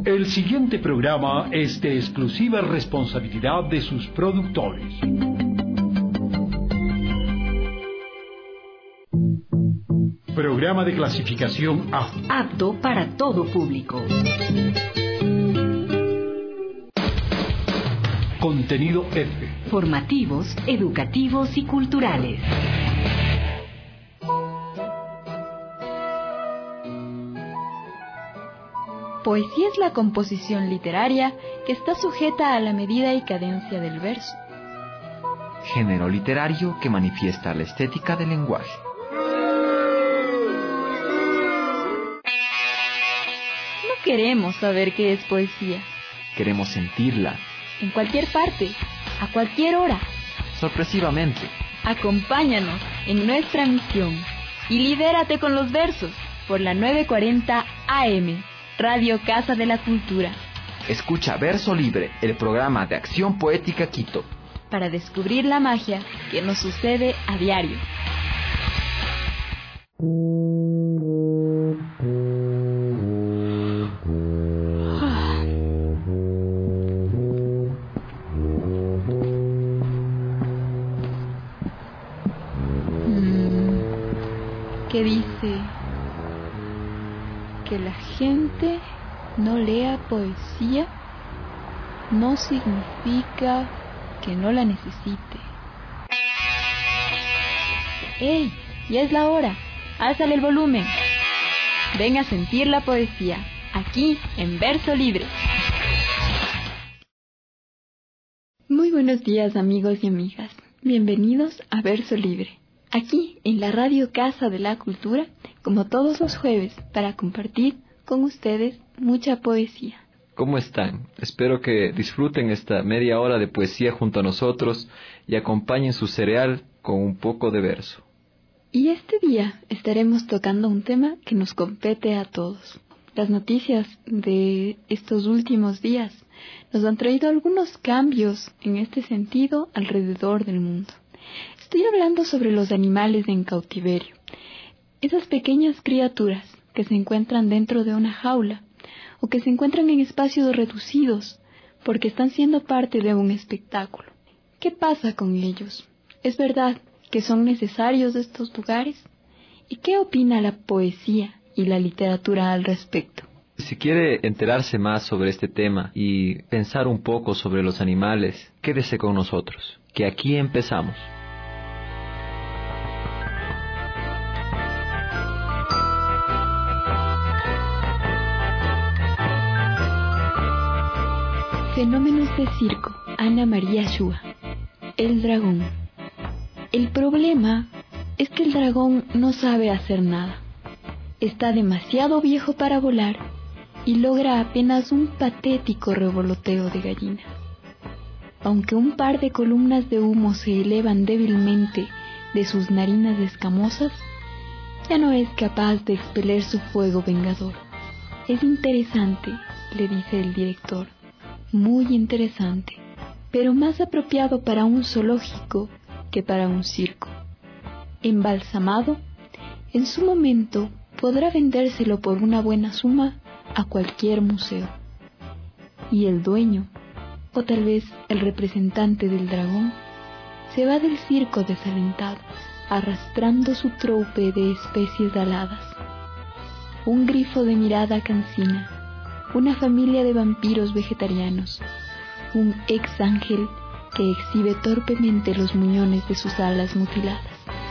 El siguiente programa es de exclusiva responsabilidad de sus productores. Programa de clasificación A. Apto para todo público. Contenido F. Formativos, educativos y culturales. Poesía es la composición literaria que está sujeta a la medida y cadencia del verso. Género literario que manifiesta la estética del lenguaje. No queremos saber qué es poesía. Queremos sentirla. En cualquier parte, a cualquier hora. Sorpresivamente. Acompáñanos en nuestra misión y libérate con los versos por la 940 AM. Radio Casa de la Cultura. Escucha Verso Libre, el programa de acción poética Quito. Para descubrir la magia que nos sucede a diario. ¿Qué dice? Que la gente no lea poesía no significa que no la necesite. ¡Ey! Ya es la hora. Álzale el volumen. Ven a sentir la poesía, aquí en Verso Libre. Muy buenos días, amigos y amigas. Bienvenidos a Verso Libre. Aquí, en la Radio Casa de la Cultura, como todos los jueves, para compartir con ustedes mucha poesía. ¿Cómo están? Espero que disfruten esta media hora de poesía junto a nosotros y acompañen su cereal con un poco de verso. Y este día estaremos tocando un tema que nos compete a todos. Las noticias de estos últimos días nos han traído algunos cambios en este sentido alrededor del mundo. Estoy hablando sobre los animales en cautiverio. Esas pequeñas criaturas que se encuentran dentro de una jaula o que se encuentran en espacios reducidos porque están siendo parte de un espectáculo. ¿Qué pasa con ellos? ¿Es verdad que son necesarios estos lugares? ¿Y qué opina la poesía y la literatura al respecto? Si quiere enterarse más sobre este tema y pensar un poco sobre los animales, quédese con nosotros, que aquí empezamos. Fenómenos de circo, Ana María Shua. El dragón. El problema es que el dragón no sabe hacer nada. Está demasiado viejo para volar y logra apenas un patético revoloteo de gallina. Aunque un par de columnas de humo se elevan débilmente de sus narinas escamosas, ya no es capaz de expeler su fuego vengador. Es interesante, le dice el director. Muy interesante, pero más apropiado para un zoológico que para un circo. Embalsamado, en su momento podrá vendérselo por una buena suma a cualquier museo. Y el dueño, o tal vez el representante del dragón, se va del circo desalentado, arrastrando su troupe de especies aladas. Un grifo de mirada cansina, una familia de vampiros vegetarianos, un ex ángel que exhibe torpemente los muñones de sus alas mutiladas.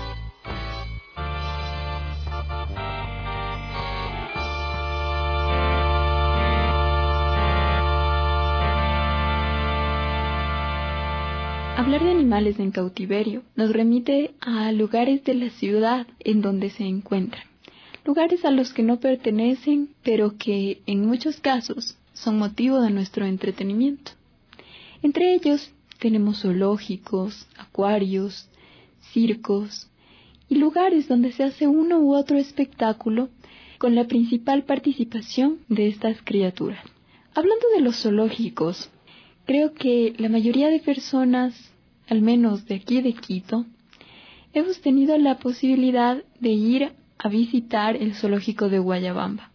Hablar de animales en cautiverio nos remite a lugares de la ciudad en donde se encuentran. Lugares a los que no pertenecen, pero que en muchos casos son motivo de nuestro entretenimiento. Entre ellos tenemos zoológicos, acuarios, circos y lugares donde se hace uno u otro espectáculo con la principal participación de estas criaturas. Hablando de los zoológicos, creo que la mayoría de personas, al menos de aquí de Quito, hemos tenido la posibilidad de ir a visitar el zoológico de Guayabamba.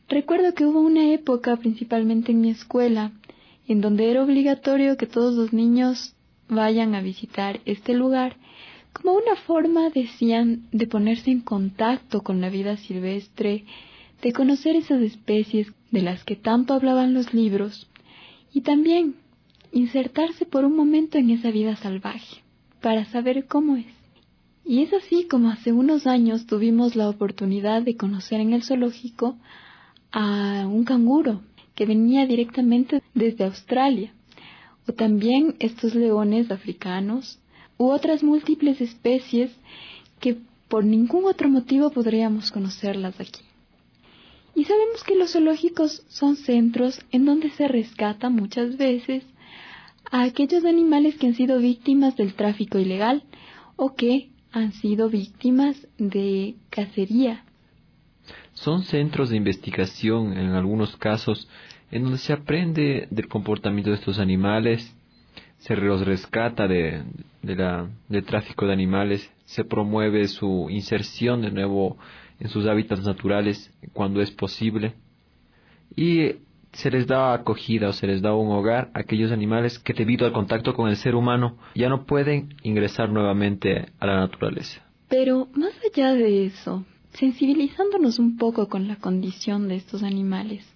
Recuerdo que hubo una época, principalmente en mi escuela, en donde era obligatorio que todos los niños vayan a visitar este lugar, como una forma, decían, de ponerse en contacto con la vida silvestre, de conocer esas especies de las que tanto hablaban los libros, y también insertarse por un momento en esa vida salvaje, para saber cómo es. Y es así como hace unos años tuvimos la oportunidad de conocer en el zoológico a un canguro que venía directamente desde Australia, o también estos leones africanos, u otras múltiples especies que por ningún otro motivo podríamos conocerlas aquí. Y sabemos que los zoológicos son centros en donde se rescata muchas veces a aquellos animales que han sido víctimas del tráfico ilegal o que han sido víctimas de cacería. Son centros de investigación en algunos casos en donde se aprende del comportamiento de estos animales, se los rescata del tráfico de animales, se promueve su inserción de nuevo en sus hábitats naturales cuando es posible y se les da acogida o se les da un hogar a aquellos animales que debido al contacto con el ser humano ya no pueden ingresar nuevamente a la naturaleza. Pero más allá de eso, sensibilizándonos un poco con la condición de estos animales,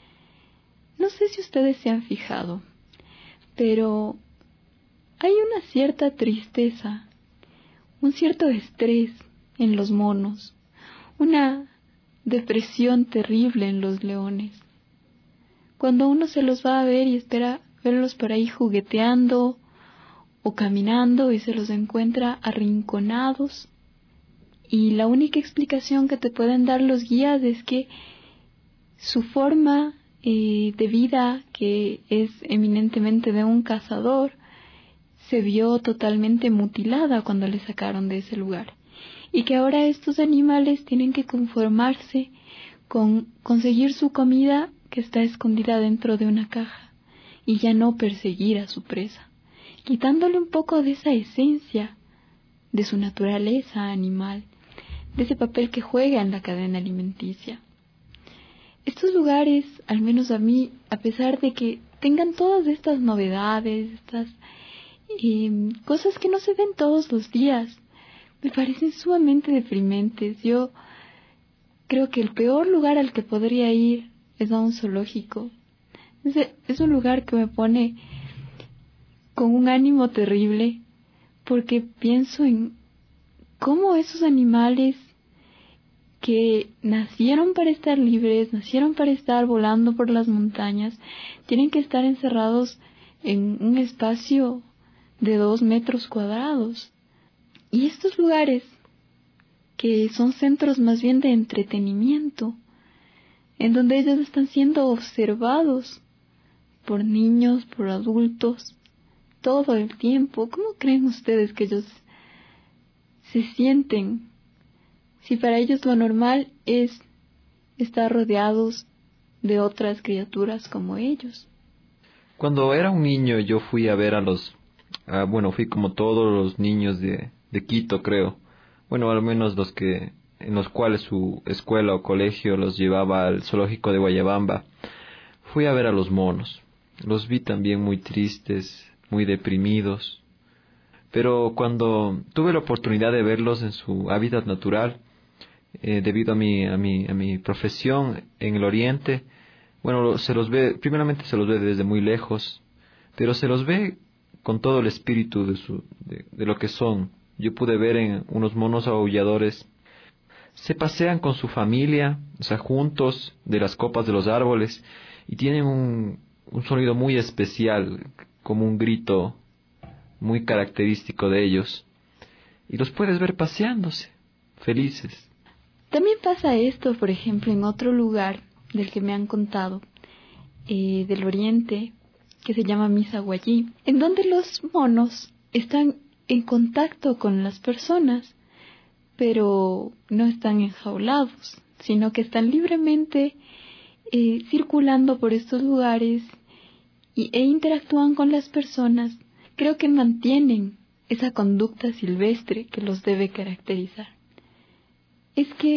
no sé si ustedes se han fijado, pero hay una cierta tristeza, un cierto estrés en los monos, una depresión terrible en los leones. Cuando uno se los va a ver y espera verlos por ahí jugueteando o caminando y se los encuentra arrinconados, y la única explicación que te pueden dar los guías es que su forma de vida, que es eminentemente de un cazador, se vio totalmente mutilada cuando le sacaron de ese lugar, y que ahora estos animales tienen que conformarse con conseguir su comida que está escondida dentro de una caja y ya no perseguir a su presa, quitándole un poco de esa esencia de su naturaleza animal, de ese papel que juega en la cadena alimenticia. Estos lugares, al menos a mí, a pesar de que tengan todas estas novedades, estas cosas que no se ven todos los días, me parecen sumamente deprimentes. Yo creo que el peor lugar al que podría ir es a un zoológico. Es un lugar que me pone con un ánimo terrible, porque pienso en cómo esos animales que nacieron para estar libres, nacieron para estar volando por las montañas, tienen que estar encerrados en un espacio de 2 metros cuadrados. Y estos lugares, que son centros más bien de entretenimiento, en donde ellos están siendo observados por niños, por adultos, todo el tiempo, ¿cómo creen ustedes que ellos se sienten? Si para ellos lo normal es estar rodeados de otras criaturas como ellos. Cuando era un niño yo fui a ver fui como todos los niños de Quito, creo. Bueno, al menos en los cuales su escuela o colegio los llevaba al zoológico de Guayabamba. Fui a ver a los monos. Los vi también muy tristes, muy deprimidos. Pero cuando tuve la oportunidad de verlos en su hábitat natural, debido a mi profesión en el Oriente, bueno, primeramente se los ve desde muy lejos, pero se los ve con todo el espíritu de lo que son. Yo pude ver en unos monos aulladores, se pasean con su familia, o sea, juntos de las copas de los árboles, y tienen un sonido muy especial, como un grito muy característico de ellos, y los puedes ver paseándose, felices. También pasa esto, por ejemplo, en otro lugar del que me han contado, del Oriente, que se llama Misaguayí, en donde los monos están en contacto con las personas, pero no están enjaulados, sino que están libremente circulando por estos lugares e interactúan con las personas. Creo que mantienen esa conducta silvestre que los debe caracterizar. Es que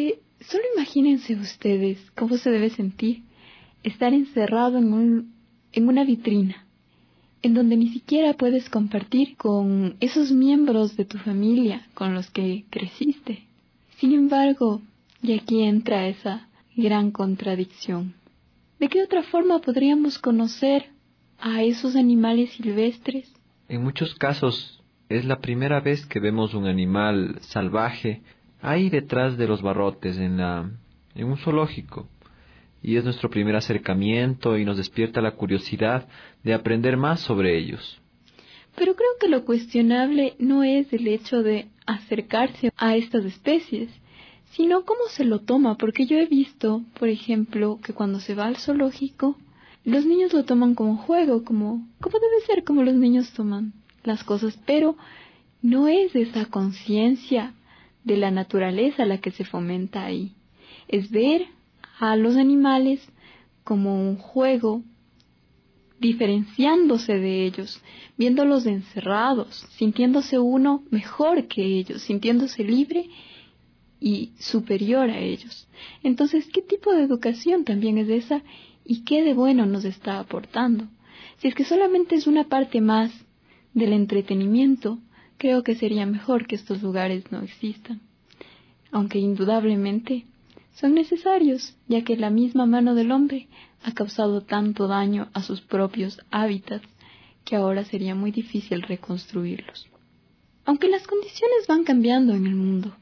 Solo imagínense ustedes cómo se debe sentir estar encerrado en una vitrina, en donde ni siquiera puedes compartir con esos miembros de tu familia con los que creciste. Sin embargo, y aquí entra esa gran contradicción. ¿De qué otra forma podríamos conocer a esos animales silvestres? En muchos casos es la primera vez que vemos un animal salvaje ahí detrás de los barrotes en un zoológico. Y es nuestro primer acercamiento y nos despierta la curiosidad de aprender más sobre ellos. Pero creo que lo cuestionable no es el hecho de acercarse a estas especies, sino cómo se lo toma, porque yo he visto, por ejemplo, que cuando se va al zoológico, los niños lo toman como juego, como debe ser, como los niños toman las cosas, pero no es esa conciencia de la naturaleza la que se fomenta ahí. Es ver a los animales como un juego, diferenciándose de ellos, viéndolos encerrados, sintiéndose uno mejor que ellos, sintiéndose libre y superior a ellos. Entonces, ¿qué tipo de educación también es esa y qué de bueno nos está aportando? Si es que solamente es una parte más del entretenimiento, creo que sería mejor que estos lugares no existan, aunque indudablemente son necesarios, ya que la misma mano del hombre ha causado tanto daño a sus propios hábitats que ahora sería muy difícil reconstruirlos. Aunque las condiciones van cambiando en el mundo,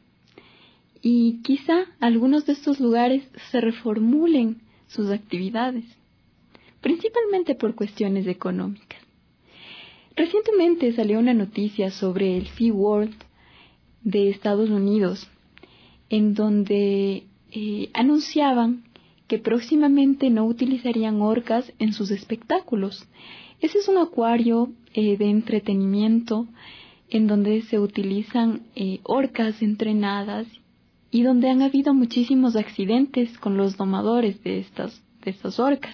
y quizá algunos de estos lugares se reformulen sus actividades, principalmente por cuestiones económicas. Recientemente salió una noticia sobre el SeaWorld de Estados Unidos, en donde anunciaban que próximamente no utilizarían orcas en sus espectáculos. Ese es un acuario de entretenimiento en donde se utilizan orcas entrenadas y donde han habido muchísimos accidentes con los domadores de estas orcas,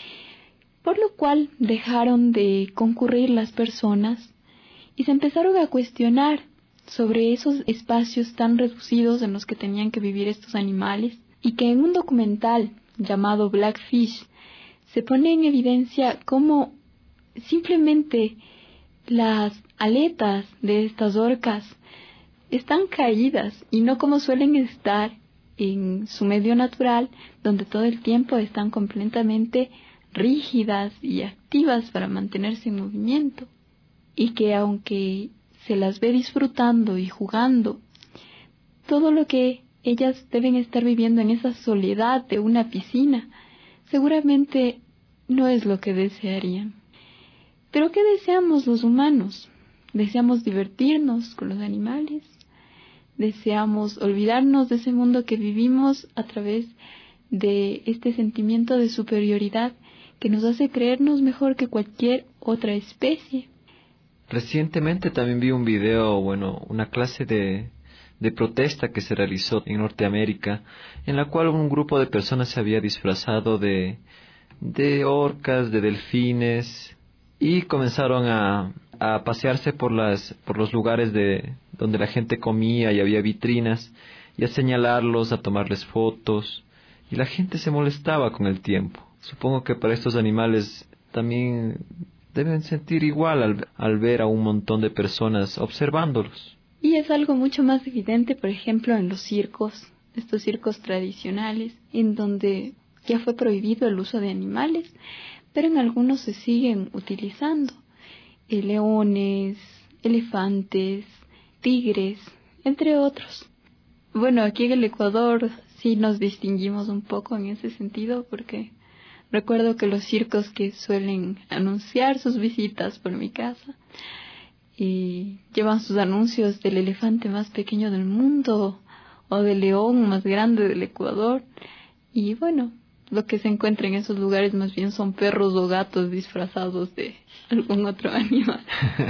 por lo cual dejaron de concurrir las personas y se empezaron a cuestionar sobre esos espacios tan reducidos en los que tenían que vivir estos animales, y que en un documental llamado Blackfish se pone en evidencia cómo simplemente las aletas de estas orcas están caídas y no como suelen estar en su medio natural, donde todo el tiempo están completamente rígidas y activas para mantenerse en movimiento, y que aunque se las ve disfrutando y jugando, todo lo que ellas deben estar viviendo en esa soledad de una piscina, seguramente no es lo que desearían. Pero ¿qué deseamos los humanos? Deseamos divertirnos con los animales, deseamos olvidarnos de ese mundo que vivimos a través de este sentimiento de superioridad que nos hace creernos mejor que cualquier otra especie. Recientemente también vi un video, una clase de protesta que se realizó en Norteamérica, en la cual un grupo de personas se había disfrazado de orcas, de delfines, y comenzaron a pasearse por los lugares donde la gente comía y había vitrinas, y a señalarlos, a tomarles fotos, y la gente se molestaba con el tiempo. Supongo que para estos animales también deben sentir igual al ver a un montón de personas observándolos. Y es algo mucho más evidente, por ejemplo, en los circos, estos circos tradicionales, en donde ya fue prohibido el uso de animales, pero en algunos se siguen utilizando. Leones, elefantes, tigres, entre otros. Bueno, aquí en el Ecuador sí nos distinguimos un poco en ese sentido, porque recuerdo que los circos que suelen anunciar sus visitas por mi casa y llevan sus anuncios del elefante más pequeño del mundo o del león más grande del Ecuador, y bueno, lo que se encuentra en esos lugares más bien son perros o gatos disfrazados de algún otro animal.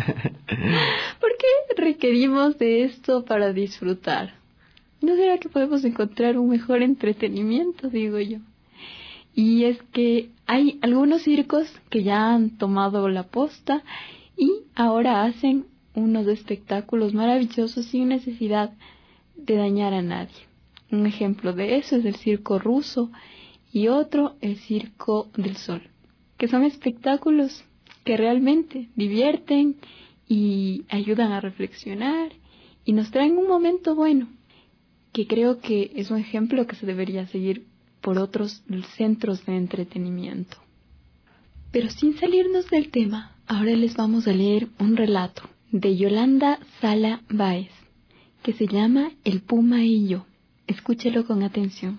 ¿Por qué requerimos de esto para disfrutar? ¿No será que podemos encontrar un mejor entretenimiento, digo yo? Y es que hay algunos circos que ya han tomado la posta y ahora hacen unos espectáculos maravillosos sin necesidad de dañar a nadie. Un ejemplo de eso es el circo ruso y otro el Circo del Sol, que son espectáculos que realmente divierten y ayudan a reflexionar y nos traen un momento bueno, que creo que es un ejemplo que se debería seguir por otros centros de entretenimiento. Pero sin salirnos del tema, ahora les vamos a leer un relato de Yolanda Sala Báez, que se llama El Puma y yo. Escúchelo con atención.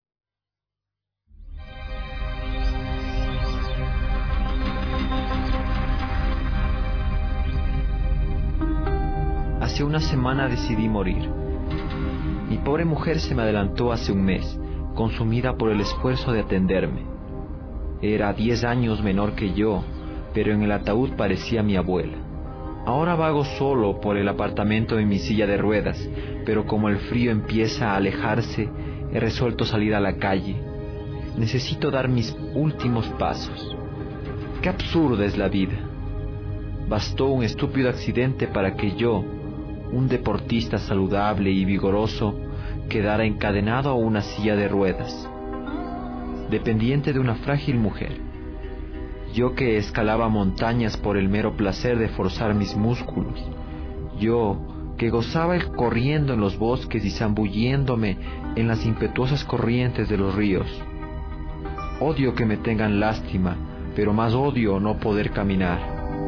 Hace una semana decidí morir. Mi pobre mujer se me adelantó hace un mes, consumida por el esfuerzo de atenderme. Era 10 años menor que yo, pero en el ataúd parecía mi abuela. Ahora vago solo por el apartamento en mi silla de ruedas, pero como el frío empieza a alejarse, he resuelto salir a la calle. Necesito dar mis últimos pasos. Qué absurda es la vida. Bastó un estúpido accidente para que yo, un deportista saludable y vigoroso, quedara encadenado a una silla de ruedas, dependiente de una frágil mujer. Yo que escalaba montañas por el mero placer de forzar mis músculos, yo que gozaba corriendo en los bosques y zambulléndome en las impetuosas corrientes de los ríos. Odio que me tengan lástima, pero más odio no poder caminar.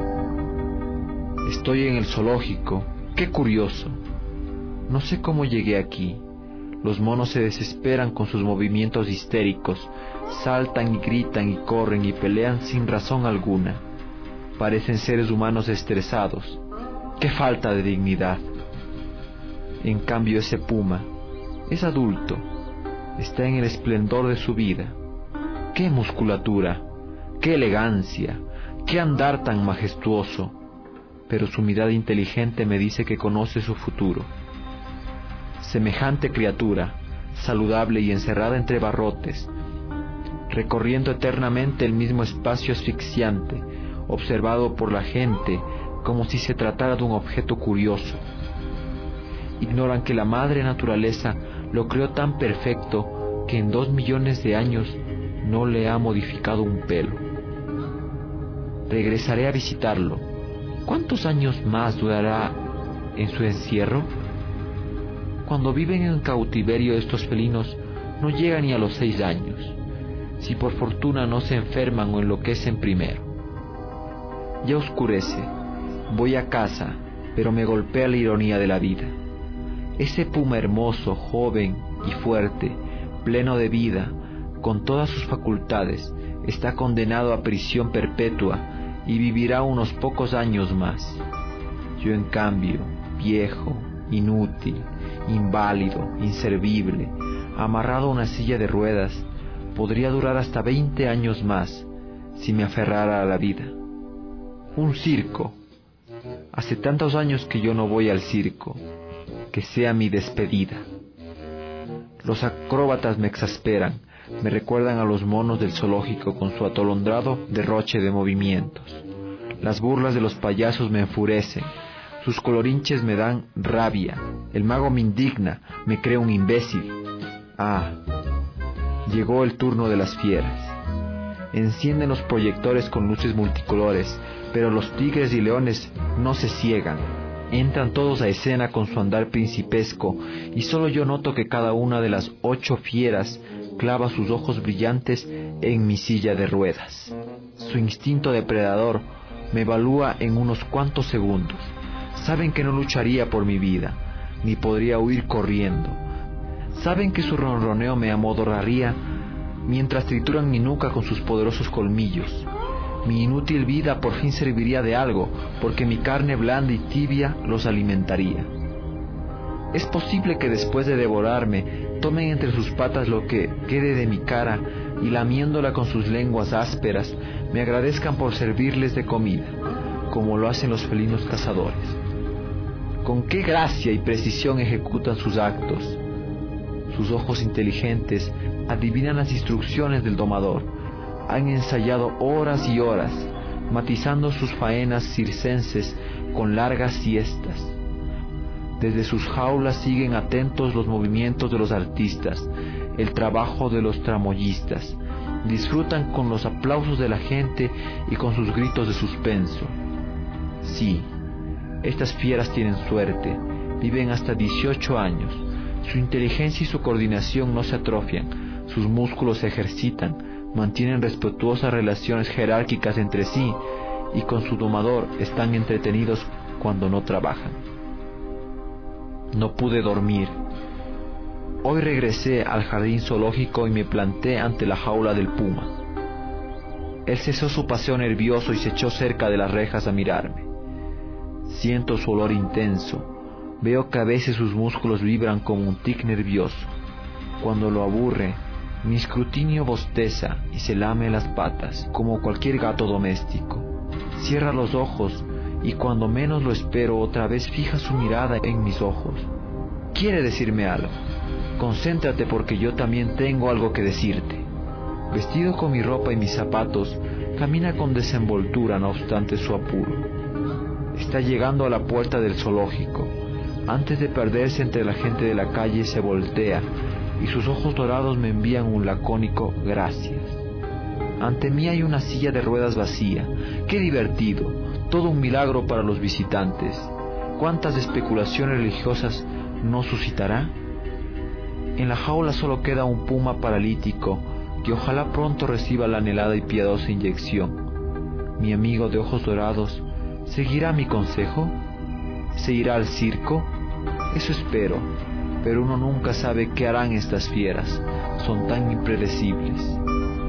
Estoy en el zoológico. ¡Qué curioso! No sé cómo llegué aquí. Los monos se desesperan con sus movimientos histéricos, saltan y gritan y corren y pelean sin razón alguna. Parecen seres humanos estresados. ¡Qué falta de dignidad! En cambio ese puma es adulto, está en el esplendor de su vida. ¡Qué musculatura! ¡Qué elegancia! ¡Qué andar tan majestuoso! Pero su mirada inteligente me dice que conoce su futuro. Semejante criatura, saludable y encerrada entre barrotes, recorriendo eternamente el mismo espacio asfixiante, observado por la gente como si se tratara de un objeto curioso. Ignoran que la madre naturaleza lo creó tan perfecto que en 2 millones de años no le ha modificado un pelo. Regresaré a visitarlo. ¿Cuántos años más durará en su encierro? Cuando viven en cautiverio estos felinos no llegan ni a los 6 años, si por fortuna no se enferman o enloquecen primero. Ya oscurece, voy a casa, pero me golpea la ironía de la vida. Ese puma hermoso, joven y fuerte, pleno de vida, con todas sus facultades, está condenado a prisión perpetua y vivirá unos pocos años más. Yo, en cambio, viejo, inútil, inválido, inservible, amarrado a una silla de ruedas, podría durar hasta 20 años más si me aferrara a la vida. Un circo. Hace tantos años que yo no voy al circo. Que sea mi despedida. Los acróbatas me exasperan, me recuerdan a los monos del zoológico con su atolondrado derroche de movimientos. Las burlas de los payasos me enfurecen, sus colorinches me dan rabia, el mago me indigna, me cree un imbécil. Ah, llegó el turno de las fieras. Encienden los proyectores con luces multicolores, pero los tigres y leones no se ciegan. Entran todos a escena con su andar principesco, y solo yo noto que cada una de las 8 fieras clava sus ojos brillantes en mi silla de ruedas. Su instinto depredador me evalúa en unos cuantos segundos. Saben que no lucharía por mi vida, ni podría huir corriendo. Saben que su ronroneo me amodorraría mientras trituran mi nuca con sus poderosos colmillos. Mi inútil vida por fin serviría de algo, porque mi carne blanda y tibia los alimentaría. Es posible que después de devorarme, tomen entre sus patas lo que quede de mi cara y lamiéndola con sus lenguas ásperas, me agradezcan por servirles de comida, como lo hacen los felinos cazadores. Con qué gracia y precisión ejecutan sus actos. Sus ojos inteligentes adivinan las instrucciones del domador. Han ensayado horas y horas, matizando sus faenas circenses con largas siestas. Desde sus jaulas siguen atentos los movimientos de los artistas, el trabajo de los tramoyistas. Disfrutan con los aplausos de la gente y con sus gritos de suspenso. Sí, estas fieras tienen suerte, viven hasta 18 años. Su inteligencia y su coordinación no se atrofian, sus músculos se ejercitan, mantienen respetuosas relaciones jerárquicas entre sí y con su domador están entretenidos cuando no trabajan. No pude dormir. Hoy regresé al jardín zoológico y me planté ante la jaula del puma. Él cesó su paseo nervioso y se echó cerca de las rejas a mirarme. Siento su olor intenso. Veo que a veces sus músculos vibran como un tic nervioso. Cuando lo aburre, mi escrutinio bosteza y se lame las patas, como cualquier gato doméstico. Cierra los ojos y cuando menos lo espero otra vez fija su mirada en mis ojos. Quiere decirme algo. Concéntrate porque yo también tengo algo que decirte. Vestido con mi ropa y mis zapatos, camina con desenvoltura no obstante su apuro. Está llegando a la puerta del zoológico. Antes de perderse entre la gente de la calle se voltea y sus ojos dorados me envían un lacónico gracias. Ante mí hay una silla de ruedas vacía. ¡Qué divertido! Todo un milagro para los visitantes. ¿Cuántas especulaciones religiosas no suscitará? En la jaula solo queda un puma paralítico que ojalá pronto reciba la anhelada y piadosa inyección. Mi amigo de ojos dorados, ¿seguirá mi consejo? ¿Se irá al circo? Eso espero, pero uno nunca sabe qué harán estas fieras. Son tan impredecibles.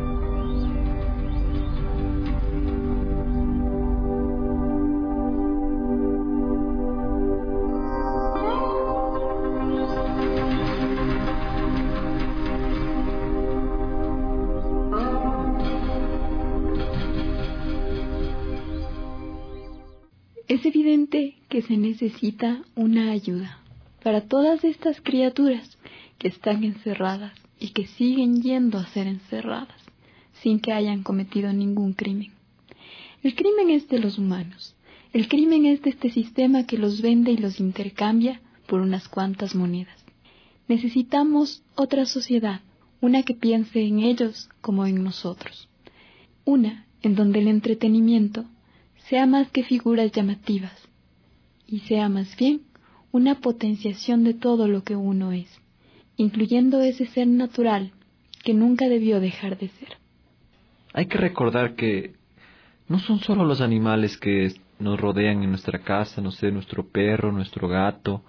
Es evidente que se necesita una ayuda para todas estas criaturas que están encerradas y que siguen yendo a ser encerradas sin que hayan cometido ningún crimen. El crimen es de los humanos. El crimen es de este sistema que los vende y los intercambia por unas cuantas monedas. Necesitamos otra sociedad, una que piense en ellos como en nosotros. Una en donde el entretenimiento sea más que figuras llamativas, y sea más bien una potenciación de todo lo que uno es, incluyendo ese ser natural que nunca debió dejar de ser. Hay que recordar que no son solo los animales que nos rodean en nuestra casa, no sé, nuestro perro, nuestro gato,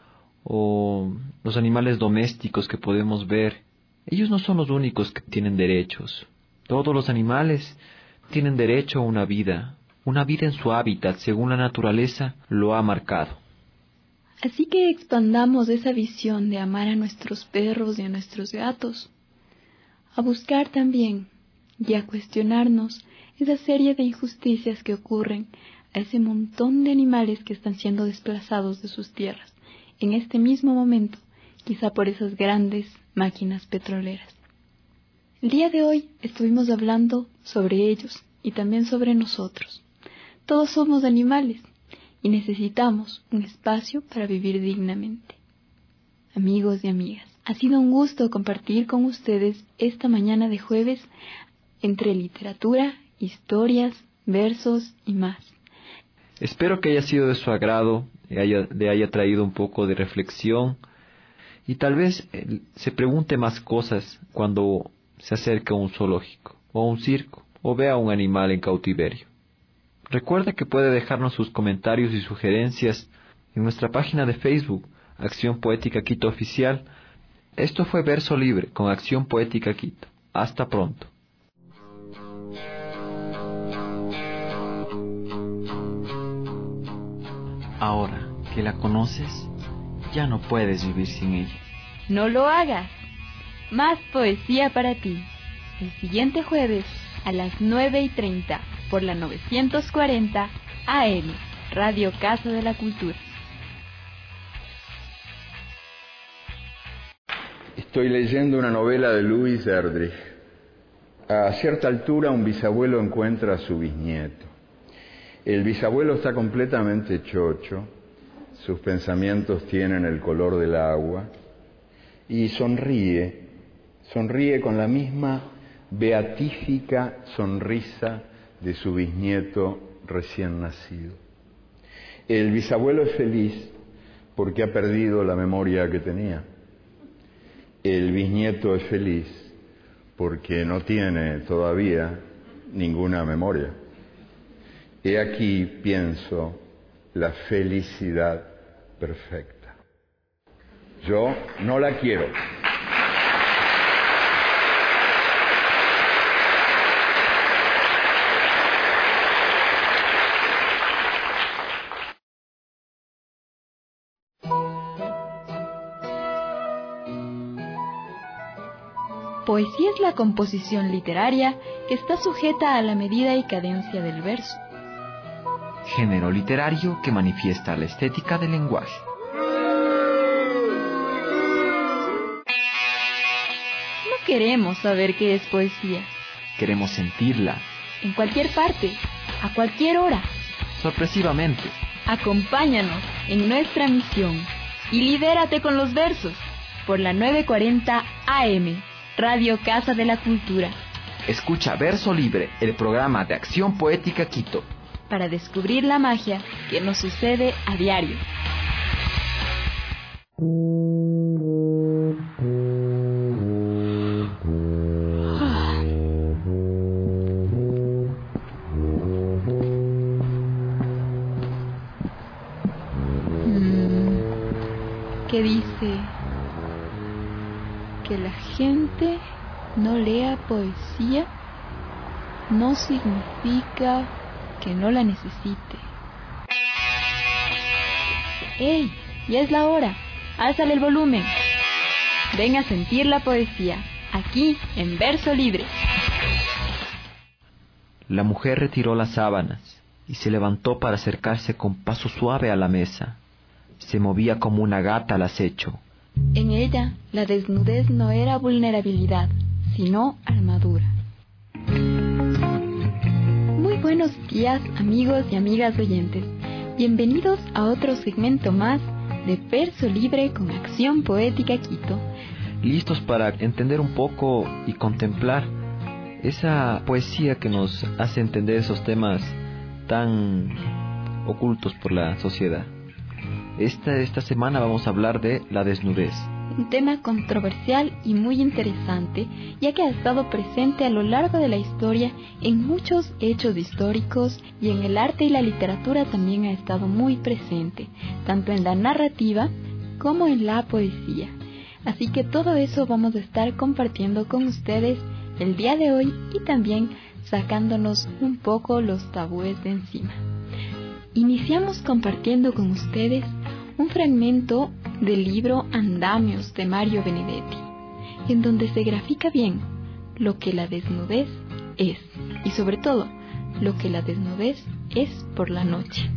o los animales domésticos que podemos ver. Ellos no son los únicos que tienen derechos. Todos los animales tienen derecho a una vida en su hábitat, según la naturaleza lo ha marcado. Así que expandamos esa visión de amar a nuestros perros y a nuestros gatos, a buscar también y a cuestionarnos esa serie de injusticias que ocurren a ese montón de animales que están siendo desplazados de sus tierras, en este mismo momento, quizá por esas grandes máquinas petroleras. El día de hoy estuvimos hablando sobre ellos y también sobre nosotros. Todos somos animales y necesitamos un espacio para vivir dignamente. Amigos y amigas, ha sido un gusto compartir con ustedes esta mañana de jueves entre literatura, historias, versos y más. Espero que haya sido de su agrado, le haya traído un poco de reflexión y tal vez se pregunte más cosas cuando se acerque a un zoológico o a un circo o vea a un animal en cautiverio. Recuerda que puede dejarnos sus comentarios y sugerencias en nuestra página de Facebook, Acción Poética Quito Oficial. Esto fue Verso Libre con Acción Poética Quito. Hasta pronto. Ahora que la conoces, ya no puedes vivir sin ella. No lo hagas. Más poesía para ti. El siguiente jueves a las 9:30 por la 940 AM, Radio Casa de la Cultura. Estoy leyendo una novela de Louis Erdrich. A cierta altura un bisabuelo encuentra a su bisnieto. El bisabuelo está completamente chocho, sus pensamientos tienen el color del agua, y sonríe con la misma beatífica sonrisa de su bisnieto recién nacido. El bisabuelo es feliz porque ha perdido la memoria que tenía. El bisnieto es feliz porque no tiene todavía ninguna memoria. He aquí, pienso, la felicidad perfecta. Yo no la quiero. Poesía es la composición literaria que está sujeta a la medida y cadencia del verso. Género literario que manifiesta la estética del lenguaje. No queremos saber qué es poesía. Queremos sentirla. En cualquier parte, a cualquier hora. Sorpresivamente. Acompáñanos en nuestra misión y libérate con los versos por la 940 AM, Radio Casa de la Cultura. Escucha Verso Libre, el programa de Acción Poética Quito, para descubrir la magia que nos sucede a diario. ¿Qué dice? Que la gente no lea poesía no significa que no la necesite. ¡Ey! Ya es la hora. Álzale el volumen. Ven a sentir la poesía, aquí en Verso Libre. La mujer retiró las sábanas y se levantó para acercarse con paso suave a la mesa. Se movía como una gata al acecho. En ella, la desnudez no era vulnerabilidad, sino armadura. Muy buenos días, amigos y amigas oyentes. Bienvenidos a otro segmento más de Verso Libre con Acción Poética Quito. Listos para entender un poco y contemplar esa poesía que nos hace entender esos temas tan ocultos por la sociedad. Esta semana vamos a hablar de la desnudez. Un tema controversial y muy interesante, ya que ha estado presente a lo largo de la historia en muchos hechos históricos, y en el arte y la literatura también ha estado muy presente, tanto en la narrativa como en la poesía. Así que todo eso vamos a estar compartiendo con ustedes el día de hoy y también sacándonos un poco los tabúes de encima. Iniciamos compartiendo con ustedes un fragmento del libro Andamios de Mario Benedetti, en donde se grafica bien lo que la desnudez es, y sobre todo, lo que la desnudez es por la noche.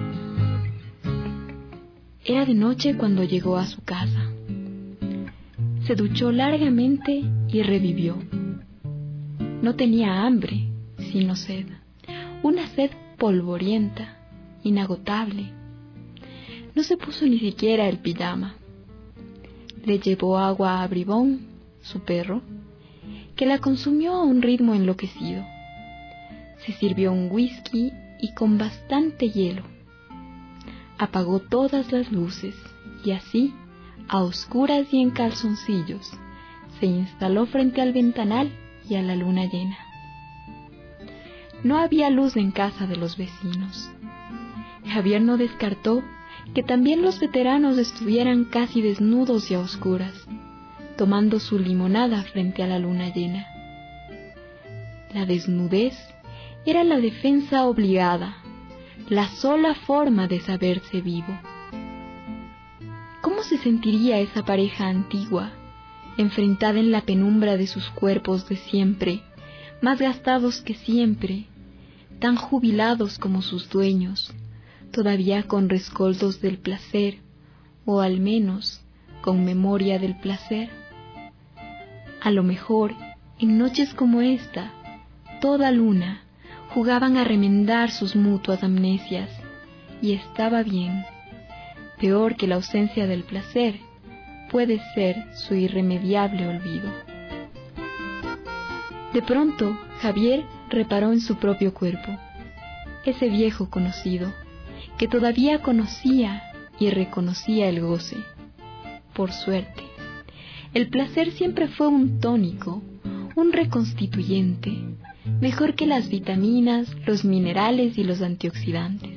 Era de noche cuando llegó a su casa. Se duchó largamente y revivió. No tenía hambre, sino sed, una sed polvorienta, inagotable. No se puso ni siquiera el pijama. Le llevó agua a Bribón, su perro, que la consumió a un ritmo enloquecido. Se sirvió un whisky y con bastante hielo. Apagó todas las luces y así, a oscuras y en calzoncillos, se instaló frente al ventanal y a la luna llena. No había luz en casa de los vecinos. Javier no descartó que también los veteranos estuvieran casi desnudos y a oscuras, tomando su limonada frente a la luna llena. La desnudez era la defensa obligada, la sola forma de saberse vivo. ¿Cómo se sentiría esa pareja antigua, enfrentada en la penumbra de sus cuerpos de siempre, más gastados que siempre, tan jubilados como sus dueños, todavía con rescoldos del placer, o al menos con memoria del placer? A lo mejor, en noches como esta, toda luna, jugaban a remendar sus mutuas amnesias, y estaba bien. Peor que la ausencia del placer puede ser su irremediable olvido. De pronto, Javier reparó en su propio cuerpo, ese viejo conocido, que todavía conocía y reconocía el goce. Por suerte, el placer siempre fue un tónico, un reconstituyente, mejor que las vitaminas, los minerales y los antioxidantes.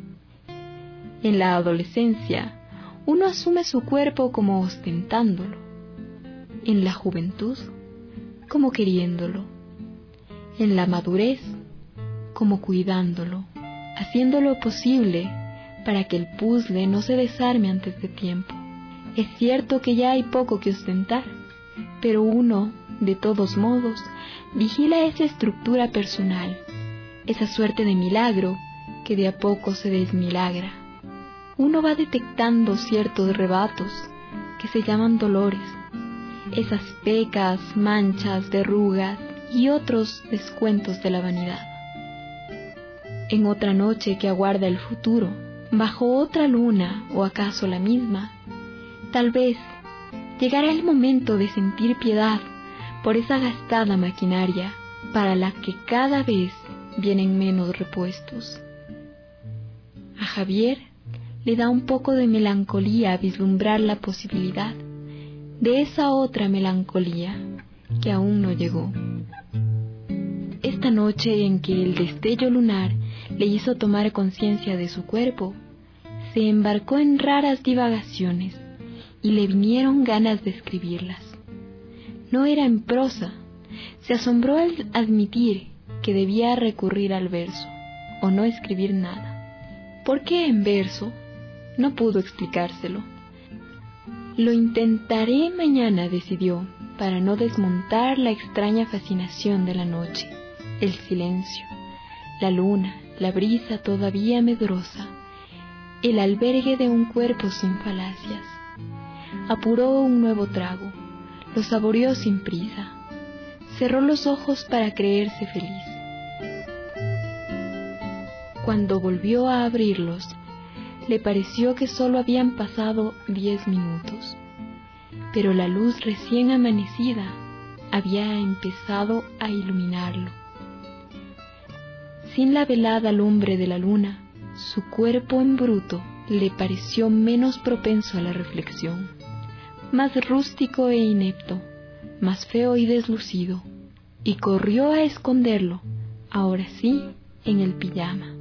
En la adolescencia, uno asume su cuerpo como ostentándolo. En la juventud, como queriéndolo. En la madurez, como cuidándolo, haciendo lo posible para que el puzzle no se desarme antes de tiempo. Es cierto que ya hay poco que ostentar, pero uno, de todos modos, vigila esa estructura personal, esa suerte de milagro que de a poco se desmilagra. Uno va detectando ciertos rebatos que se llaman dolores, esas pecas, manchas, verrugas y otros descuentos de la vanidad. En otra noche que aguarda el futuro, bajo otra luna o acaso la misma, tal vez llegará el momento de sentir piedad por esa gastada maquinaria para la que cada vez vienen menos repuestos. A Javier le da un poco de melancolía vislumbrar la posibilidad de esa otra melancolía que aún no llegó. Esta noche en que el destello lunar le hizo tomar conciencia de su cuerpo, se embarcó en raras divagaciones y le vinieron ganas de escribirlas. No era en prosa, se asombró al admitir que debía recurrir al verso, o no escribir nada. ¿Por qué en verso? No pudo explicárselo. Lo intentaré mañana, decidió, para no desmontar la extraña fascinación de la noche, el silencio, la luna, la brisa todavía medrosa, el albergue de un cuerpo sin falacias. Apuró un nuevo trago, lo saboreó sin prisa, cerró los ojos para creerse feliz. Cuando volvió a abrirlos, le pareció que solo habían pasado 10 minutos, pero la luz recién amanecida había empezado a iluminarlo. Sin la velada lumbre de la luna, su cuerpo en bruto le pareció menos propenso a la reflexión, más rústico e inepto, más feo y deslucido, y corrió a esconderlo, ahora sí, en el pijama.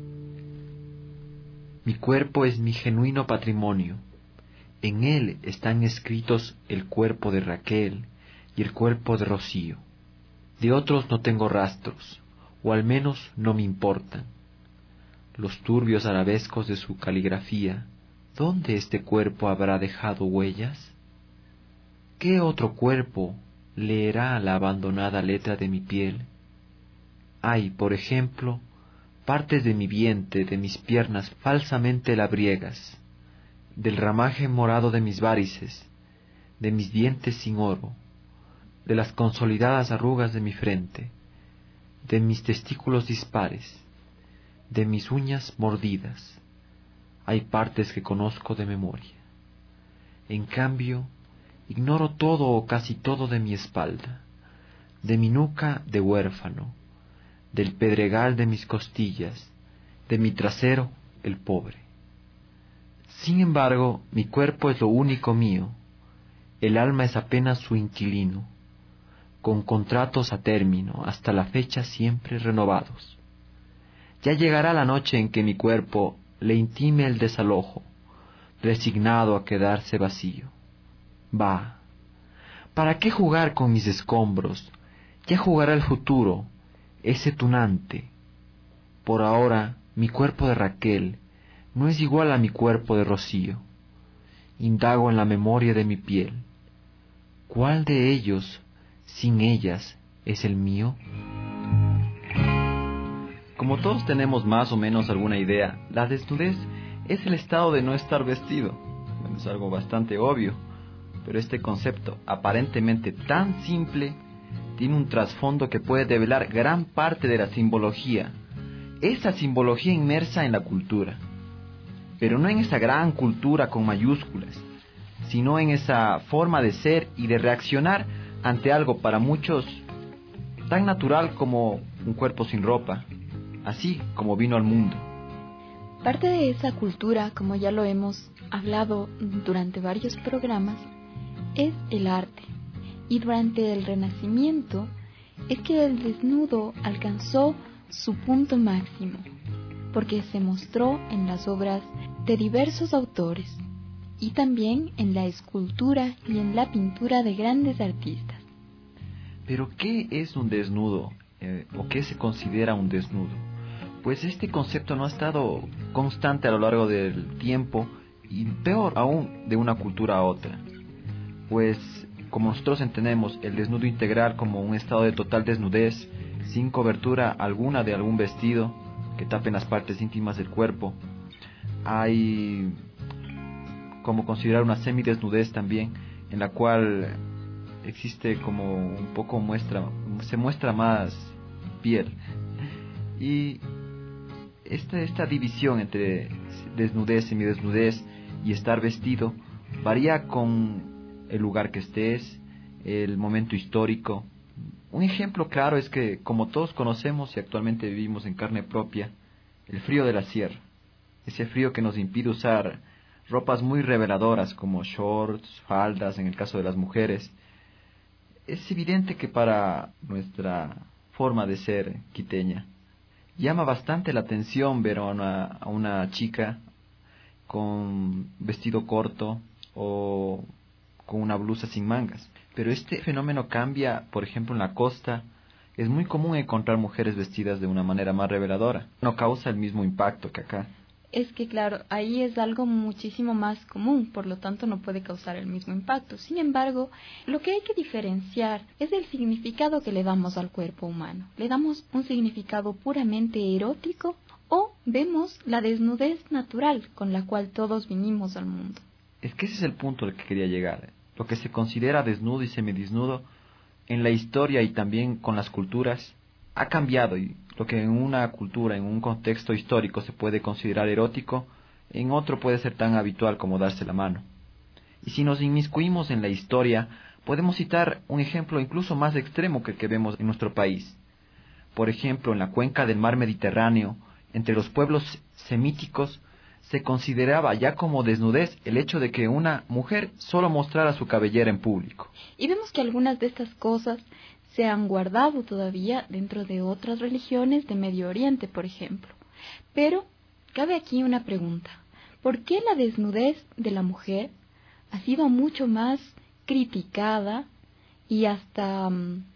Mi cuerpo es mi genuino patrimonio. En él están escritos el cuerpo de Raquel y el cuerpo de Rocío. De otros no tengo rastros, o al menos no me importan. Los turbios arabescos de su caligrafía, ¿dónde este cuerpo habrá dejado huellas? ¿Qué otro cuerpo leerá la abandonada letra de mi piel? Hay, por ejemplo, partes de mi vientre, de mis piernas falsamente labriegas, del ramaje morado de mis várices, de mis dientes sin oro, de las consolidadas arrugas de mi frente, de mis testículos dispares, de mis uñas mordidas. Hay partes que conozco de memoria. En cambio, ignoro todo o casi todo de mi espalda, de mi nuca de huérfano, del pedregal de mis costillas, de mi trasero, el pobre. Sin embargo, mi cuerpo es lo único mío, el alma es apenas su inquilino, con contratos a término, hasta la fecha siempre renovados. Ya llegará la noche en que mi cuerpo le intime el desalojo, resignado a quedarse vacío. Bah, ¿para qué jugar con mis escombros? Ya jugará el futuro, ese tunante. Por ahora, mi cuerpo de Raquel no es igual a mi cuerpo de Rocío. Indago en la memoria de mi piel. ¿Cuál de ellos, sin ellas, es el mío? Como todos tenemos más o menos alguna idea, la desnudez es el estado de no estar vestido. Bueno, es algo bastante obvio, pero este concepto, aparentemente tan simple, tiene un trasfondo que puede develar gran parte de la simbología, esa simbología inmersa en la cultura. pero no en esa gran cultura con mayúsculas, sino en esa forma de ser y de reaccionar ante algo para muchos tan natural como un cuerpo sin ropa, así como vino al mundo. Parte de esa cultura, como ya lo hemos hablado durante varios programas, es el arte. Y durante el Renacimiento es que el desnudo alcanzó su punto máximo, porque se mostró en las obras de diversos autores y también en la escultura y en la pintura de grandes artistas. Pero ¿qué es un desnudo? ¿O qué se considera un desnudo? Pues este concepto no ha estado constante a lo largo del tiempo y peor aún de una cultura a otra. Pues como nosotros entendemos el desnudo integral como un estado de total desnudez, sin cobertura alguna de algún vestido que tapen las partes íntimas del cuerpo, hay como considerar una semidesnudez también, en la cual existe como un poco se muestra más piel. Y esta división entre desnudez, semidesnudez y estar vestido varía con el lugar que estés, el momento histórico. Un ejemplo claro es que, como todos conocemos y actualmente vivimos en carne propia, el frío de la sierra, ese frío que nos impide usar ropas muy reveladoras como shorts, faldas en el caso de las mujeres. Es evidente que para nuestra forma de ser quiteña llama bastante la atención ver a una chica con vestido corto o con una blusa sin mangas. Pero este fenómeno cambia, por ejemplo, en la costa. Es muy común encontrar mujeres vestidas de una manera más reveladora. No causa el mismo impacto que acá. Es que claro, ahí es algo muchísimo más común, por lo tanto no puede causar el mismo impacto. Sin embargo, lo que hay que diferenciar es el significado que le damos al cuerpo humano. ¿Le damos un significado puramente erótico o vemos la desnudez natural con la cual todos vinimos al mundo? Es que ese es el punto al que quería llegar. Lo que se considera desnudo y semidesnudo en la historia y también con las culturas ha cambiado, y lo que en una cultura, en un contexto histórico se puede considerar erótico, en otro puede ser tan habitual como darse la mano. Y si nos inmiscuimos en la historia, podemos citar un ejemplo incluso más extremo que el que vemos en nuestro país. Por ejemplo, en la cuenca del mar Mediterráneo, entre los pueblos semíticos, se consideraba ya como desnudez el hecho de que una mujer solo mostrara su cabellera en público. Y vemos que algunas de estas cosas se han guardado todavía dentro de otras religiones de Medio Oriente, por ejemplo. Pero cabe aquí una pregunta. ¿Por qué la desnudez de la mujer ha sido mucho más criticada y hasta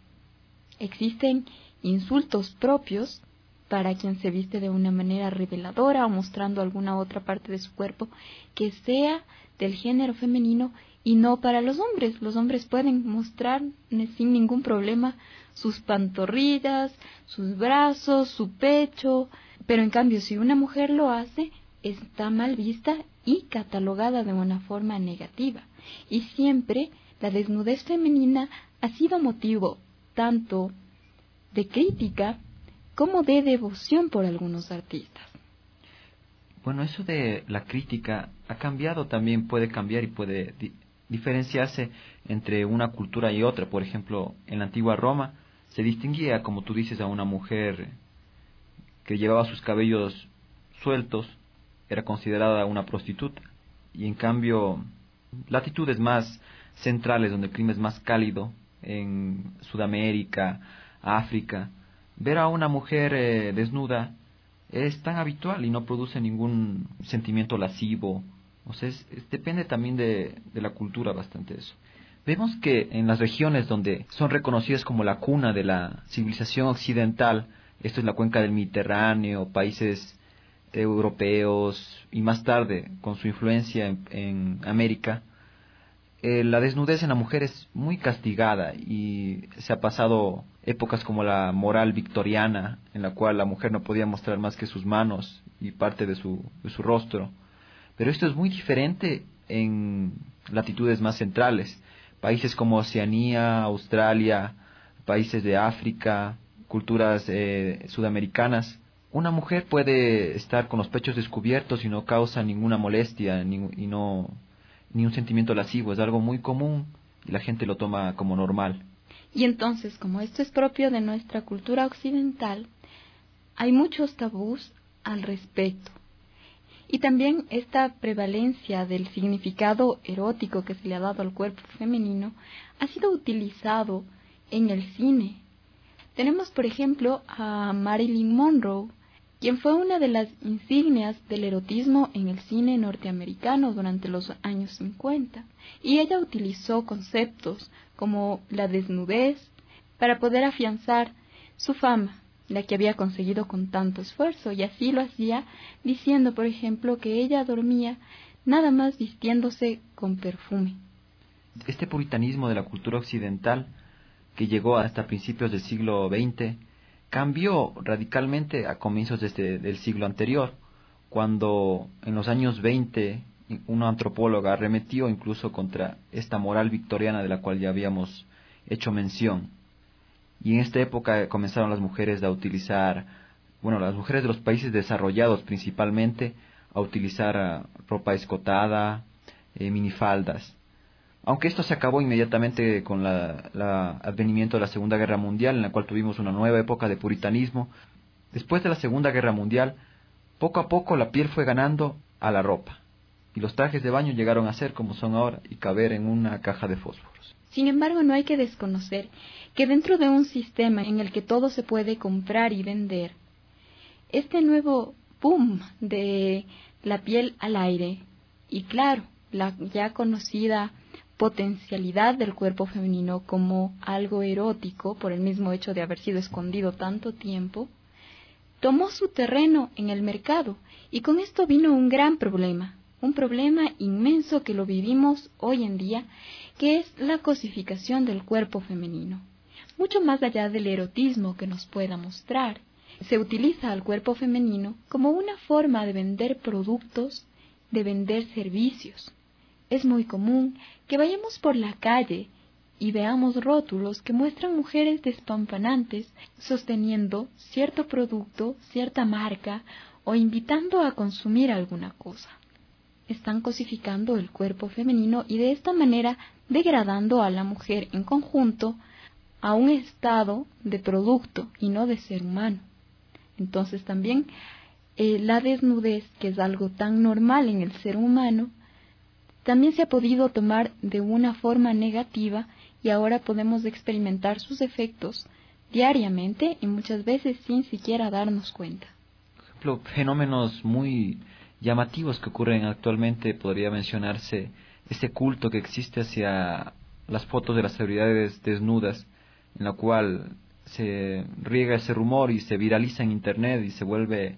existen insultos propios para quien se viste de una manera reveladora o mostrando alguna otra parte de su cuerpo que sea del género femenino y no para los hombres? Los hombres pueden mostrar sin ningún problema sus pantorrillas, sus brazos, su pecho, pero en cambio si una mujer lo hace, está mal vista y catalogada de una forma negativa. Y siempre la desnudez femenina ha sido motivo tanto de crítica como de devoción por algunos artistas. Bueno, eso de la crítica ha cambiado también, puede cambiar y puede diferenciarse entre una cultura y otra. Por ejemplo, en la antigua Roma se distinguía, como tú dices, a una mujer que llevaba sus cabellos sueltos, era considerada una prostituta. Y en cambio, latitudes más centrales, donde el clima es más cálido, en Sudamérica, África, ver a una mujer desnuda es tan habitual y no produce ningún sentimiento lascivo. O sea, depende también de la cultura bastante eso. Vemos que en las regiones donde son reconocidas como la cuna de la civilización occidental, esto es la cuenca del Mediterráneo, países europeos y más tarde con su influencia en América, la desnudez en la mujer es muy castigada y se ha pasado épocas como la moral victoriana, en la cual la mujer no podía mostrar más que sus manos y parte de su rostro. Pero esto es muy diferente en latitudes más centrales, países como Oceanía, Australia, países de África, culturas sudamericanas, Una mujer puede estar con los pechos descubiertos y no causa ninguna molestia ni un sentimiento lascivo. Es algo muy común y la gente lo toma como normal. Y entonces, como esto es propio de nuestra cultura occidental, hay muchos tabús al respecto. Y también esta prevalencia del significado erótico que se le ha dado al cuerpo femenino ha sido utilizado en el cine. Tenemos, por ejemplo, a Marilyn Monroe, quien fue una de las insignias del erotismo en el cine norteamericano durante los años 50. Y ella utilizó conceptos como la desnudez para poder afianzar su fama, la que había conseguido con tanto esfuerzo, y así lo hacía diciendo, por ejemplo, que ella dormía nada más vistiéndose con perfume. Este puritanismo de la cultura occidental, que llegó hasta principios del siglo XX, cambió radicalmente a comienzos del siglo anterior, cuando en los años 20 una antropóloga arremetió incluso contra esta moral victoriana de la cual ya habíamos hecho mención. Y en esta época comenzaron las mujeres a utilizar, las mujeres de los países desarrollados principalmente, a utilizar ropa escotada, minifaldas. Aunque esto se acabó inmediatamente con el advenimiento de la Segunda Guerra Mundial, en la cual tuvimos una nueva época de puritanismo. Después de la Segunda Guerra Mundial, poco a poco la piel fue ganando a la ropa, y los trajes de baño llegaron a ser como son ahora y caber en una caja de fósforos. Sin embargo, no hay que desconocer que dentro de un sistema en el que todo se puede comprar y vender, este nuevo boom de la piel al aire y, claro, la ya conocida potencialidad del cuerpo femenino como algo erótico por el mismo hecho de haber sido escondido tanto tiempo, tomó su terreno en el mercado, y con esto vino un gran problema, un problema inmenso que lo vivimos hoy en día, que es la cosificación del cuerpo femenino. Mucho más allá del erotismo que nos pueda mostrar, se utiliza al cuerpo femenino como una forma de vender productos, de vender servicios. Es muy común que vayamos por la calle y veamos rótulos que muestran mujeres despampanantes sosteniendo cierto producto, cierta marca, o invitando a consumir alguna cosa. Están cosificando el cuerpo femenino y de esta manera degradando a la mujer en conjunto a un estado de producto y no de ser humano. Entonces también la desnudez, que es algo tan normal en el ser humano, también se ha podido tomar de una forma negativa, y ahora podemos experimentar sus efectos diariamente y muchas veces sin siquiera darnos cuenta. Por ejemplo, fenómenos muy llamativos que ocurren actualmente, podría mencionarse ese culto que existe hacia las fotos de las celebridades desnudas, en la cual se riega ese rumor y se viraliza en internet y se vuelve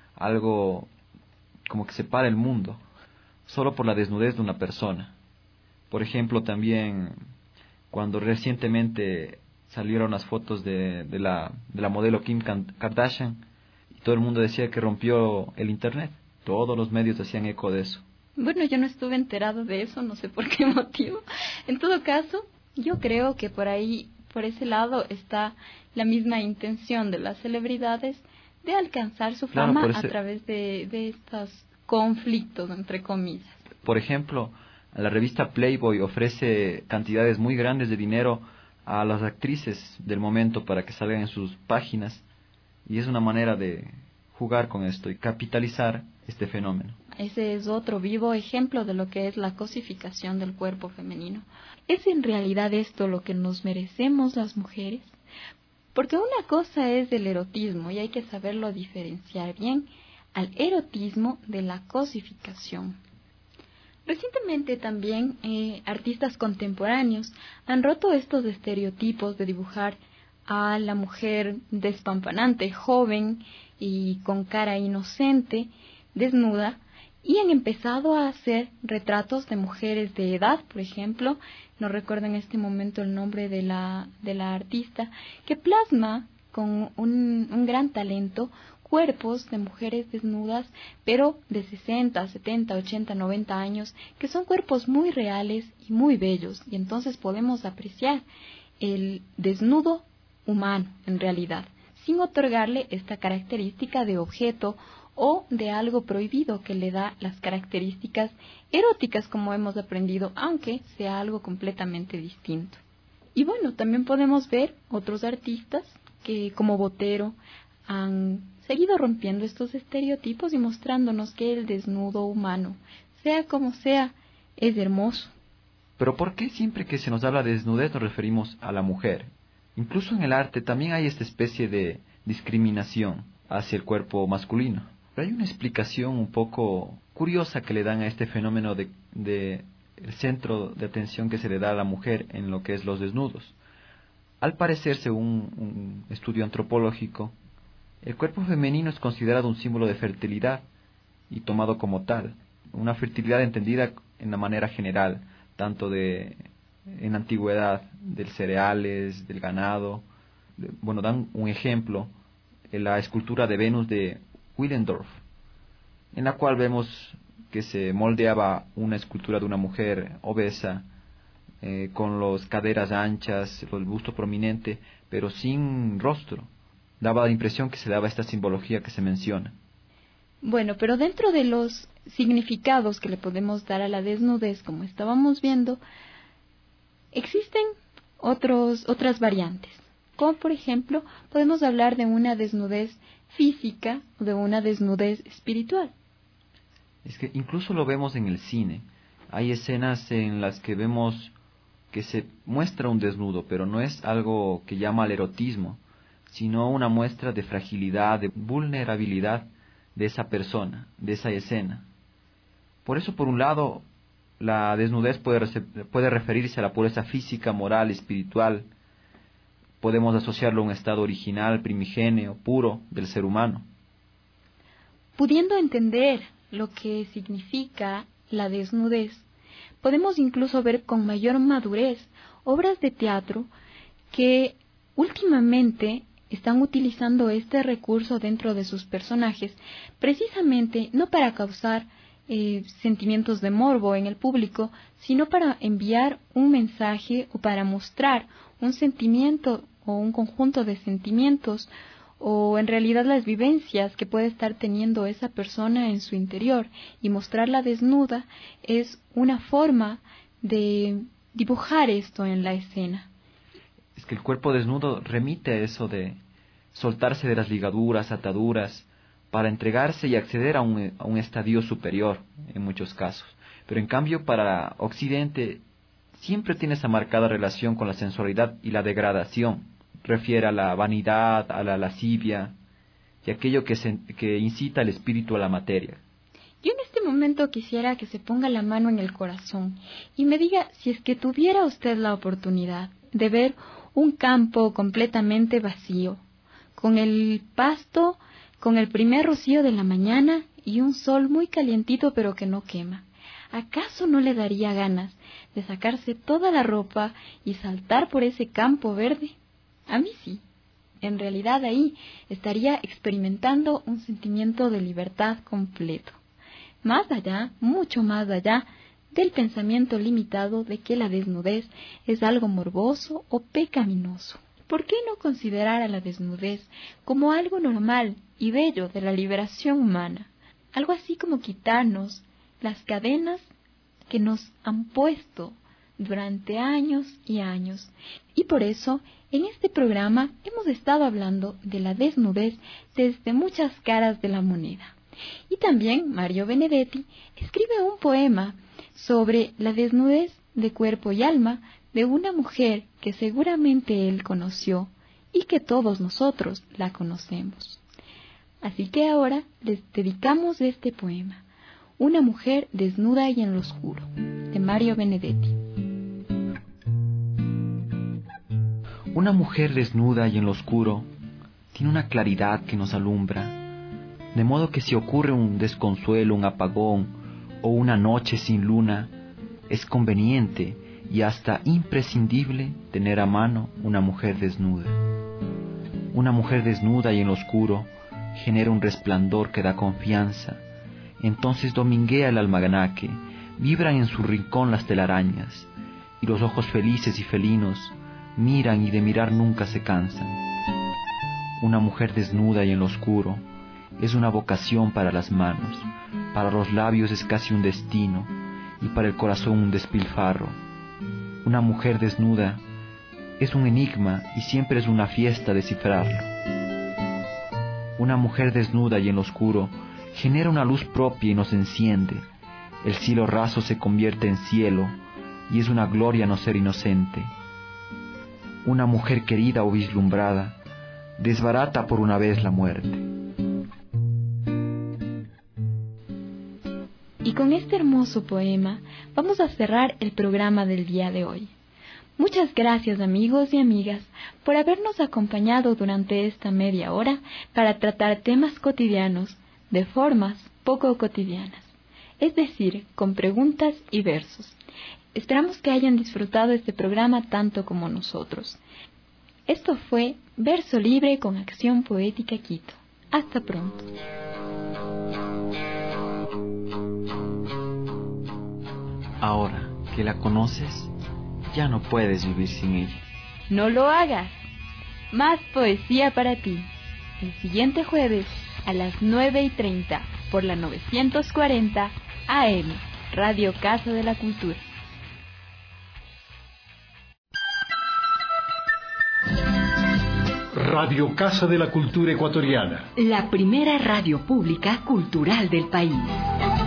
algo como que separa el mundo, solo por la desnudez de una persona. Por ejemplo, también cuando recientemente salieron las fotos de la modelo Kim Kardashian, y todo el mundo decía que rompió el internet, todos los medios hacían eco de eso. Bueno, yo no estuve enterado de eso, no sé por qué motivo. En todo caso, yo creo que por ahí, por ese lado, está la misma intención de las celebridades de alcanzar su fama a través de estos conflictos, entre comillas. Por ejemplo, la revista Playboy ofrece cantidades muy grandes de dinero a las actrices del momento para que salgan en sus páginas, y es una manera de jugar con esto y capitalizar este fenómeno. Ese es otro vivo ejemplo de lo que es la cosificación del cuerpo femenino. ¿Es en realidad esto lo que nos merecemos las mujeres? Porque una cosa es el erotismo, y hay que saberlo diferenciar bien, al erotismo de la cosificación. Recientemente también artistas contemporáneos han roto estos estereotipos de dibujar a la mujer despampanante, joven y con cara inocente, desnuda, y han empezado a hacer retratos de mujeres de edad, por ejemplo, no recuerdo en este momento el nombre de la artista, que plasma con un gran talento cuerpos de mujeres desnudas, pero de 60, 70, 80, 90 años, que son cuerpos muy reales y muy bellos, y entonces podemos apreciar el desnudo humano, en realidad, sin otorgarle esta característica de objeto o de algo prohibido que le da las características eróticas, como hemos aprendido, aunque sea algo completamente distinto. Y bueno, también podemos ver otros artistas que, como Botero, han seguido rompiendo estos estereotipos y mostrándonos que el desnudo humano, sea como sea, es hermoso. Pero ¿por qué siempre que se nos habla de desnudez nos referimos a la mujer? Incluso en el arte también hay esta especie de discriminación hacia el cuerpo masculino. Pero hay una explicación un poco curiosa que le dan a este fenómeno de el centro de atención que se le da a la mujer en lo que es los desnudos. Al parecer, según un estudio antropológico, el cuerpo femenino es considerado un símbolo de fertilidad y tomado como tal. Una fertilidad entendida en la manera general, tanto en la antigüedad, de cereales, del ganado. Bueno, dan un ejemplo en la escultura de Venus de Willendorf, en la cual vemos que se moldeaba una escultura de una mujer obesa, con las caderas anchas, el busto prominente, pero sin rostro. Daba la impresión que se daba esta simbología que se menciona. Bueno, pero dentro de los significados que le podemos dar a la desnudez, como estábamos viendo, existen otras variantes. Como por ejemplo, podemos hablar de una desnudez física o de una desnudez espiritual. Es que incluso lo vemos en el cine. Hay escenas en las que vemos que se muestra un desnudo, pero no es algo que llama al erotismo, sino una muestra de fragilidad, de vulnerabilidad de esa persona, de esa escena. Por eso, por un lado, la desnudez puede referirse a la pureza física, moral, espiritual. Podemos asociarlo a un estado original, primigenio, puro del ser humano. Pudiendo entender lo que significa la desnudez, podemos incluso ver con mayor madurez obras de teatro que últimamente están utilizando este recurso dentro de sus personajes, precisamente no para causar sentimientos de morbo en el público, sino para enviar un mensaje o para mostrar un sentimiento o un conjunto de sentimientos o en realidad las vivencias que puede estar teniendo esa persona en su interior, y mostrarla desnuda es una forma de dibujar esto en la escena. Es que el cuerpo desnudo remite a eso de soltarse de las ligaduras, ataduras, para entregarse y acceder a un estadio superior en muchos casos. Pero en cambio para Occidente siempre tiene esa marcada relación con la sensualidad y la degradación. Refiere a la vanidad, a la lascivia y aquello que incita al espíritu a la materia. Yo en este momento quisiera que se ponga la mano en el corazón y me diga si es que tuviera usted la oportunidad de ver un campo completamente vacío, con el pasto, con el primer rocío de la mañana y un sol muy calientito pero que no quema. ¿Acaso no le daría ganas de sacarse toda la ropa y saltar por ese campo verde? A mí sí. En realidad ahí estaría experimentando un sentimiento de libertad completo. Más allá, mucho más allá, del pensamiento limitado de que la desnudez es algo morboso o pecaminoso. ¿Por qué no considerar a la desnudez como algo normal y bello de la liberación humana? Algo así como quitarnos las cadenas que nos han puesto durante años y años. Y por eso, en este programa hemos estado hablando de la desnudez desde muchas caras de la moneda. Y también Mario Benedetti escribe un poema sobre la desnudez de cuerpo y alma de una mujer que seguramente él conoció y que todos nosotros la conocemos. Así que ahora les dedicamos este poema, Una mujer desnuda y en lo oscuro, de Mario Benedetti. Una mujer desnuda y en lo oscuro tiene una claridad que nos alumbra, de modo que si ocurre un desconsuelo, un apagón o una noche sin luna, es conveniente y hasta imprescindible tener a mano una mujer desnuda. Una mujer desnuda y en lo oscuro genera un resplandor que da confianza. Entonces dominguea el almanaque, vibran en su rincón las telarañas, y los ojos felices y felinos miran y de mirar nunca se cansan. Una mujer desnuda y en lo oscuro es una vocación para las manos, para los labios es casi un destino y para el corazón un despilfarro. Una mujer desnuda es un enigma y siempre es una fiesta descifrarlo. Una mujer desnuda y en lo oscuro genera una luz propia y nos enciende. El cielo raso se convierte en cielo y es una gloria no ser inocente. Una mujer querida o vislumbrada desbarata por una vez la muerte. Y con este hermoso poema vamos a cerrar el programa del día de hoy. Muchas gracias, amigos y amigas, por habernos acompañado durante esta media hora para tratar temas cotidianos de formas poco cotidianas, es decir, con preguntas y versos. Esperamos que hayan disfrutado este programa tanto como nosotros. Esto fue Verso Libre con Acción Poética Quito. Hasta pronto. Ahora que la conoces, ya no puedes vivir sin ella. No lo hagas. Más poesía para ti. El siguiente jueves a las 9:30 por la 940 AM, Radio Casa de la Cultura. Radio Casa de la Cultura Ecuatoriana. La primera radio pública cultural del país.